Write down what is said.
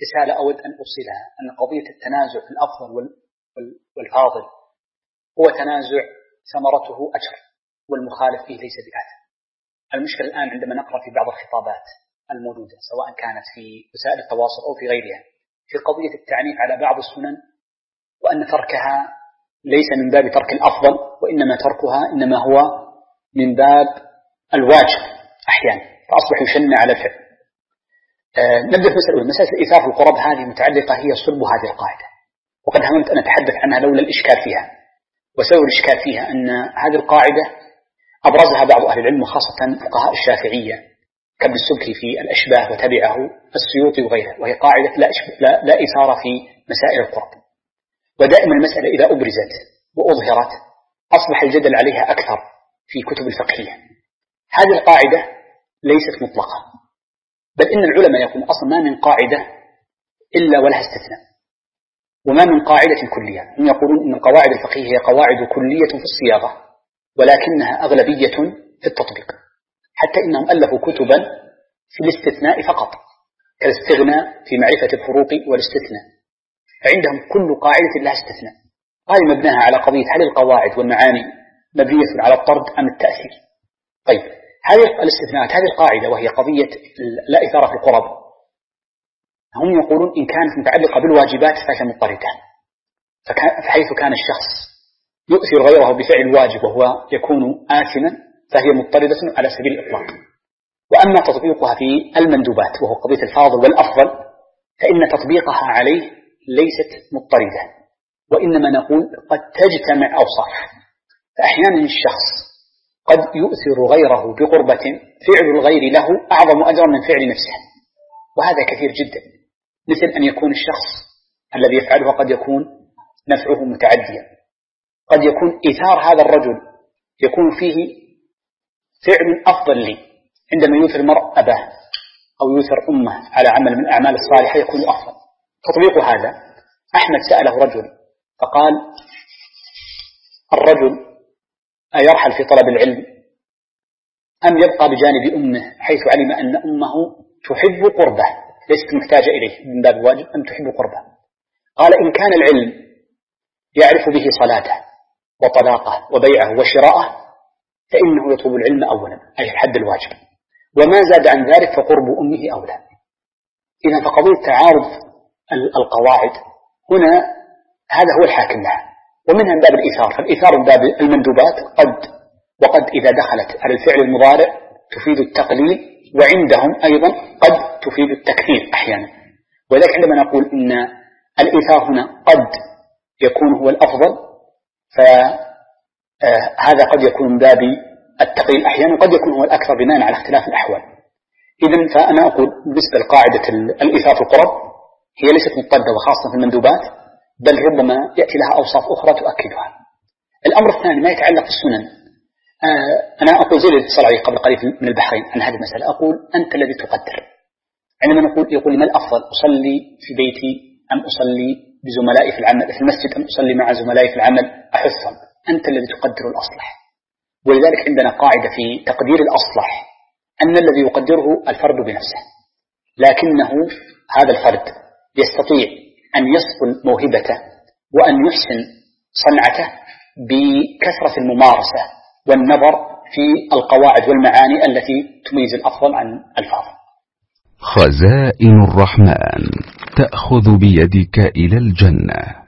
رسالة أود أن أوصلها، أن قضية التنازع في الأفضل والفاضل هو تنازع ثمرته أجر، والمخالف فيه ليس بآثم. المشكلة الآن عندما نقرأ في بعض الخطابات الموجودة سواء كانت في وسائل التواصل أو في غيرها في قضية التعنيف على بعض السنن، وأن تركها ليس من باب ترك الأفضل، وإنما تركها إنما هو من باب الواجب أحيانا، فأصبح يشنع على الفعل. نبدأ في مسألة الإيثار في القرب. هذه متعلقة، هي صلب هذه القاعدة، وقد هممت أن أتحدث عنها لولا الإشكال فيها. وسبب الإشكال فيها أن هذه القاعدة أبرزها بعض أهل العلم وخاصة فقهاء الشافعية كابن السبكي في الأشباه وتبعه السيوطي وغيره، وهي قاعدة لا إثارة في مسائل القرب. ودائما المسألة إذا أبرزت وأظهرت أصبح الجدل عليها أكثر في كتب الفقهية. هذه القاعدة ليست مطلقة، بل إن العلماء يقولون أصلا ما من قاعدة إلا ولها استثناء، وما من قاعدة كلية. هم يقولون إن القواعد الفقهية هي قواعد كلية في الصياغة، ولكنها أغلبية في التطبيق، حتى إنهم ألفوا كتبا في الاستثناء فقط، كالاستغناء في معرفة الفروق والاستثناء، فعندهم كل قاعدة لها استثناء. هذه مبناها على قضية هل القواعد والمعاني مبنية على الطرد أم التأثير. طيب، هذه الاستثناءات، هذه القاعدة وهي قضية لا إثارة في القرب، هم يقولون إن كانت متعلقة بالواجبات فهي مضطردة، فحيث كان الشخص يؤثر غيره بفعل الواجب وهو يكون آثما فهي مضطردة على سبيل الإطلاق. وأما تطبيقها في المندوبات وهو قضية الفاضل والأفضل فإن تطبيقها عليه ليست مضطردة، وإنما نقول قد تجتمع أوصاف. فأحيانا الشخص قد يؤثر غيره بقربة فعل الغير له أعظم أجرا من فعل نفسه، وهذا كثير جدا. مثل أن يكون الشخص الذي يفعله قد يكون نفعه متعديا، قد يكون إيثار هذا الرجل يكون فيه فعل أفضل لي، عندما يؤثر المرء أباه أو يؤثر أمه على عمل من الأعمال الصالحة يكون أفضل. تطبيق هذا، أحمد سأله رجل فقال: الرجل أيرحل في طلب العلم أم يبقى بجانب أمه، حيث علم أن أمه تحب قربه ليست محتاجة إليه من باب الواجب، أم تحب قربه؟ قال: إن كان العلم يعرف به صلاته وطلاقه وبيعه وشراءه فإنه يطلب العلم أولا، أي حد الواجب، وما زاد عن ذلك فقرب أمه أولى. إذا فقضية تعارض القواعد هنا هذا هو الحاكم لها، ومنها من باب الإيثار. فالإيثار من باب المندوبات وقد إذا دخلت على الفعل المضارع تفيد التقليل، وعندهم أيضا قد تفيد التكثير أحيانا. ولذلك عندما نقول إن الإيثار هنا قد يكون هو الأفضل، فهذا قد يكون من باب التقليل أحيانا، وقد يكون هو الأكثر بناء على اختلاف الأحوال. إذن فأنا أقول بالنسبة لقاعدة الإيثار في القرب هي ليست مضطردة، وخاصة في المندوبات، بل ربما يأتي لها أوصاف أخرى تؤكدها. الأمر الثاني ما يتعلق بالسنن. أنا أقول زي الاتصال علي قبل قليل من البحرين عن هذه المسألة، أقول أنت الذي تقدر. عندما يقول ما الأفضل، أصلي في بيتي أم أصلي بزملائي في العمل في المسجد أم أصلي مع زملائي في العمل أحثهم؟ أنت الذي تقدر الأصلح. ولذلك عندنا قاعدة في تقدير الأصلح أن الذي يقدره الفرد بنفسه، لكنه هذا الفرد يستطيع أن يصقل موهبته وأن يحسن صنعته بكثرة الممارسة والنظر في القواعد والمعاني التي تميز الأفضل عن الفاضل. خزائن الرحمن تأخذ بيدك إلى الجنة.